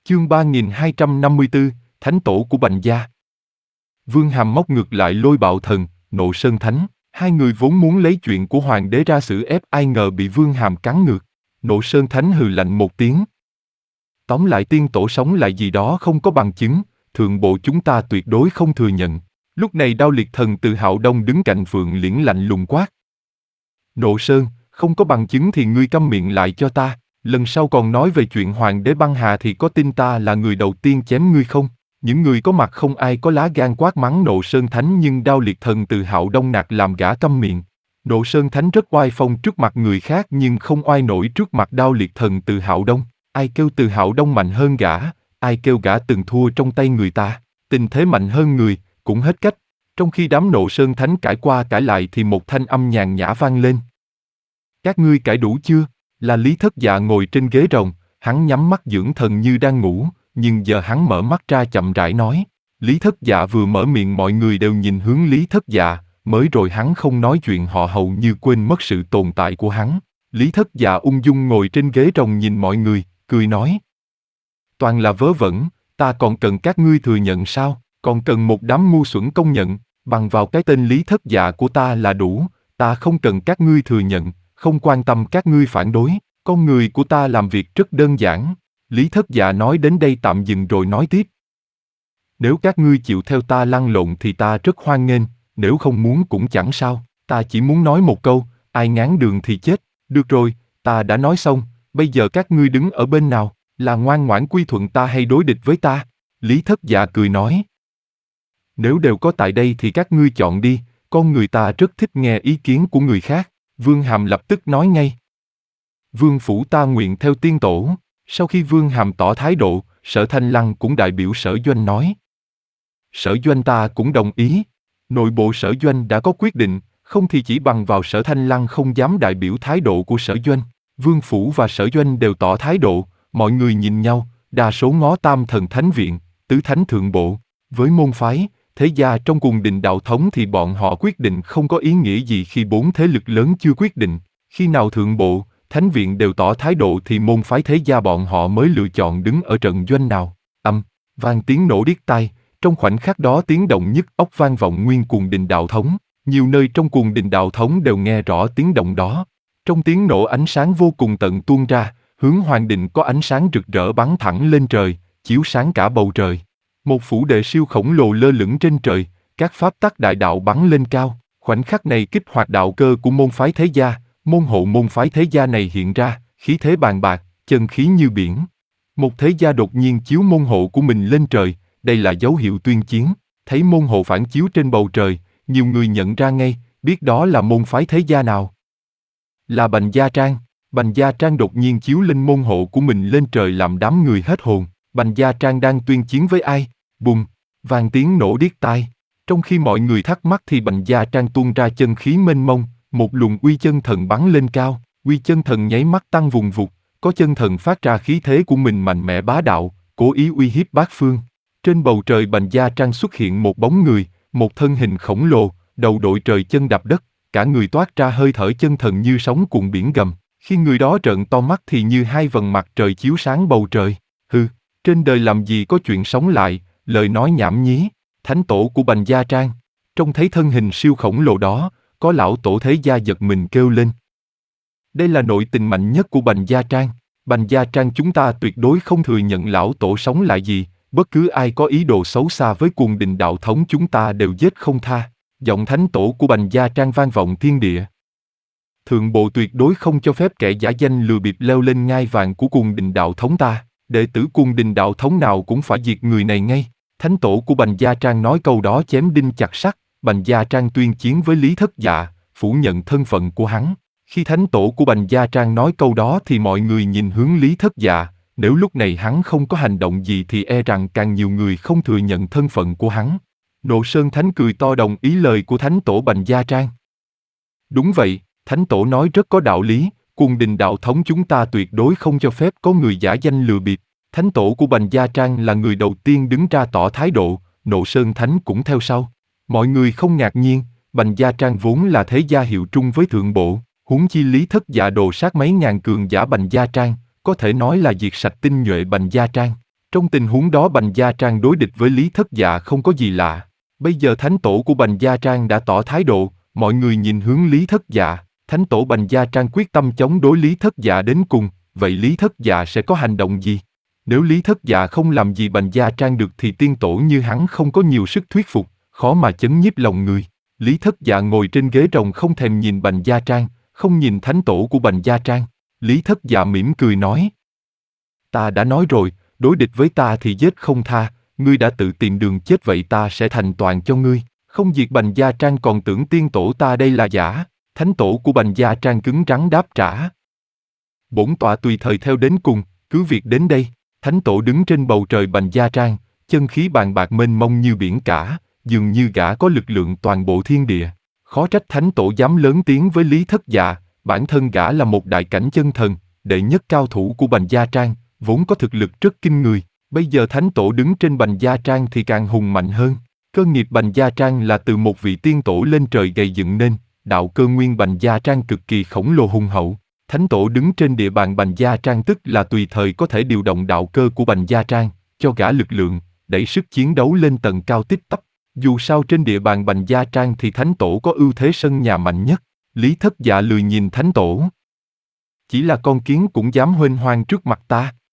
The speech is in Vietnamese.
Chương 3254, Thánh tổ của Bành Gia. Vương Hàm móc ngược lại Lôi Bạo Thần, Nộ Sơn Thánh. Hai người vốn muốn lấy chuyện của hoàng đế ra xử ép, ai ngờ bị Vương Hàm cắn ngược. Nộ Sơn Thánh hừ lạnh một tiếng. Tóm lại tiên tổ sống lại gì đó không có bằng chứng, thượng bộ chúng ta tuyệt đối không thừa nhận. Lúc này Đao Liệt Thần từ Hạo Đông đứng cạnh Phượng Liễn lạnh lùng quát. Nộ Sơn, không có bằng chứng thì ngươi câm miệng lại cho ta, lần sau còn nói về chuyện hoàng đế băng hà thì có tin ta là người đầu tiên chém ngươi không? Những người có mặt không ai có lá gan quát mắng Nộ Sơn Thánh, nhưng Đao Liệt Thần từ Hạo Đông nạt làm gã câm miệng. Nộ Sơn Thánh rất oai phong trước mặt người khác nhưng không oai nổi trước mặt Đao Liệt Thần từ Hạo Đông. Ai kêu từ Hạo Đông mạnh hơn gã, ai kêu gã từng thua trong tay người ta, tình thế mạnh hơn người, cũng hết cách. Trong khi đám Nộ Sơn Thánh cãi qua cãi lại thì một thanh âm nhàn nhã vang lên. Các ngươi cãi đủ chưa? Là Lý Thất Dạ ngồi trên ghế rồng, hắn nhắm mắt dưỡng thần như đang ngủ, nhưng giờ hắn mở mắt ra chậm rãi nói. Lý Thất Dạ vừa mở miệng mọi người đều nhìn hướng Lý Thất Dạ, mới rồi hắn không nói chuyện họ hầu như quên mất sự tồn tại của hắn. Lý Thất Dạ ung dung ngồi trên ghế rồng nhìn mọi người, cười nói. Toàn là vớ vẩn, ta còn cần các ngươi thừa nhận sao? Còn cần một đám ngu xuẩn công nhận, bằng vào cái tên Lý Thất Dạ của ta là đủ, ta không cần các ngươi thừa nhận, không quan tâm các ngươi phản đối, con người của ta làm việc rất đơn giản. Lý Thất Dạ nói đến đây tạm dừng rồi nói tiếp. Nếu các ngươi chịu theo ta lăn lộn thì ta rất hoan nghênh, nếu không muốn cũng chẳng sao, ta chỉ muốn nói một câu, ai ngáng đường thì chết. Được rồi, ta đã nói xong, bây giờ các ngươi đứng ở bên nào, là ngoan ngoãn quy thuận ta hay đối địch với ta? Lý Thất Dạ cười nói. Nếu đều có tại đây thì các ngươi chọn đi, con người ta rất thích nghe ý kiến của người khác. Vương Hàm lập tức nói ngay. Vương phủ ta nguyện theo tiên tổ. Sau khi Vương Hàm tỏ thái độ, Sở Thanh Lăng cũng đại biểu Sở Doanh nói. Sở Doanh ta cũng đồng ý. Nội bộ Sở Doanh đã có quyết định, không thì chỉ bằng vào Sở Thanh Lăng không dám đại biểu thái độ của Sở Doanh. Vương phủ và Sở Doanh đều tỏ thái độ, mọi người nhìn nhau, đa số ngó Tam Thần Thánh Viện, Tứ Thánh Thượng Bộ. Với môn phái, thế gia trong cùng đình đạo thống thì bọn họ quyết định không có ý nghĩa gì khi bốn thế lực lớn chưa quyết định. Khi nào Thượng Bộ, Thánh Viện đều tỏ thái độ thì môn phái thế gia bọn họ mới lựa chọn đứng ở trận doanh nào. Vang tiếng nổ điếc tai, trong khoảnh khắc đó tiếng động nhức óc vang vọng nguyên cuồng đình đạo thống. Nhiều nơi trong cuồng đình đạo thống đều nghe rõ tiếng động đó. Trong tiếng nổ ánh sáng vô cùng tận tuôn ra, hướng hoàng đình có ánh sáng rực rỡ bắn thẳng lên trời, chiếu sáng cả bầu trời. Một phủ đệ siêu khổng lồ lơ lửng trên trời, các pháp tắc đại đạo bắn lên cao. Khoảnh khắc này kích hoạt đạo cơ của môn phái thế gia, môn hộ môn phái thế gia này hiện ra, khí thế bàn bạc, chân khí như biển. Một thế gia đột nhiên chiếu môn hộ của mình lên trời, đây là dấu hiệu tuyên chiến. Thấy môn hộ phản chiếu trên bầu trời, nhiều người nhận ra ngay, biết đó là môn phái thế gia nào. Là Bành Gia Trang. Bành Gia Trang đột nhiên chiếu lên môn hộ của mình lên trời làm đám người hết hồn. Bành Gia Trang đang tuyên chiến với ai? Bùng, vang tiếng nổ điếc tai. Trong khi mọi người thắc mắc thì Bành Gia Trang tuôn ra chân khí mênh mông, một luồng uy chân thần bắn lên cao. Uy chân thần nháy mắt tăng vùng vụt, có chân thần phát ra khí thế của mình mạnh mẽ bá đạo, cố ý uy hiếp bát phương. Trên bầu trời Bành Gia Trang xuất hiện một bóng người, một thân hình khổng lồ, đầu đội trời chân đạp đất, cả người toát ra hơi thở chân thần như sóng cuộn biển gầm. Khi người đó trợn to mắt thì như hai vầng mặt trời chiếu sáng bầu trời. Hừ, trên đời làm gì có chuyện sống lại, lời nói nhảm nhí. Thánh tổ của Bành Gia Trang. Trông thấy thân hình siêu khổng lồ đó, có lão tổ thế gia giật mình kêu lên. Đây là nội tình mạnh nhất của Bành Gia Trang. Bành Gia Trang chúng ta tuyệt đối không thừa nhận lão tổ sống lại gì, bất cứ ai có ý đồ xấu xa với cuồng đình đạo thống chúng ta đều giết không tha. Giọng thánh tổ của Bành Gia Trang vang vọng thiên địa. Thượng bộ tuyệt đối không cho phép kẻ giả danh lừa bịp leo lên ngai vàng của cuồng đình đạo thống ta. Đệ tử cuồng đình đạo thống nào cũng phải diệt người này ngay. Thánh tổ của Bành Gia Trang nói câu đó chém đinh chặt sắt. Bành Gia Trang tuyên chiến với Lý Thất Dạ, phủ nhận thân phận của hắn. Khi thánh tổ của Bành Gia Trang nói câu đó thì mọi người nhìn hướng Lý Thất Dạ. Nếu lúc này hắn không có hành động gì thì e rằng càng nhiều người không thừa nhận thân phận của hắn. Nộ Sơn Thánh cười to đồng ý lời của thánh tổ Bành Gia Trang. Đúng vậy, thánh tổ nói rất có đạo lý, cuồng đình đạo thống chúng ta tuyệt đối không cho phép có người giả danh lừa bịp. Thánh tổ của Bành Gia Trang là người đầu tiên đứng ra tỏ thái độ, Nộ Sơn Thánh cũng theo sau. Mọi người không ngạc nhiên, Bành Gia Trang vốn là thế gia hiệu trung với thượng bộ, huống chi Lý Thất Dạ đồ sát mấy ngàn cường giả Bành Gia Trang, có thể nói là diệt sạch tinh nhuệ Bành Gia Trang. Trong tình huống đó Bành Gia Trang đối địch với Lý Thất Dạ không có gì lạ. Bây giờ thánh tổ của Bành Gia Trang đã tỏ thái độ, mọi người nhìn hướng Lý Thất Dạ, thánh tổ Bành Gia Trang quyết tâm chống đối Lý Thất Dạ đến cùng, vậy Lý Thất Dạ sẽ có hành động gì? Nếu Lý Thất Dạ không làm gì Bành Gia Trang được thì tiên tổ như hắn không có nhiều sức thuyết phục, khó mà chấn nhiếp lòng người. Lý Thất Dạ ngồi trên ghế rồng không thèm nhìn Bành Gia Trang, không nhìn thánh tổ của Bành Gia Trang. Lý Thất Dạ mỉm cười nói. Ta đã nói rồi, đối địch với ta thì giết không tha, ngươi đã tự tìm đường chết vậy ta sẽ thành toàn cho ngươi, không diệt Bành Gia Trang còn tưởng tiên tổ ta đây là giả, thánh tổ của Bành Gia Trang cứng rắn đáp trả. Bổn tọa tùy thời theo đến cùng, cứ việc đến đây, thánh tổ đứng trên bầu trời Bành Gia Trang, chân khí bàn bạc mênh mông như biển cả, dường như gã có lực lượng toàn bộ thiên địa. Khó trách thánh tổ dám lớn tiếng với Lý Thất Dạ, bản thân gã là một đại cảnh chân thần, đệ nhất cao thủ của Bành Gia Trang, vốn có thực lực rất kinh người, bây giờ thánh tổ đứng trên Bành Gia Trang thì càng hùng mạnh hơn. Cơ nghiệp Bành Gia Trang là từ một vị tiên tổ lên trời gầy dựng nên, đạo cơ nguyên Bành Gia Trang cực kỳ khổng lồ hùng hậu. Thánh tổ đứng trên địa bàn Bành Gia Trang tức là tùy thời có thể điều động đạo cơ của Bành Gia Trang, cho gã lực lượng, đẩy sức chiến đấu lên tầng cao tích tắp. Dù sao trên địa bàn Bành Gia Trang thì thánh tổ có ưu thế sân nhà mạnh nhất. Lý Thất Dạ lười nhìn thánh tổ. Chỉ là con kiến cũng dám huênh hoang trước mặt ta.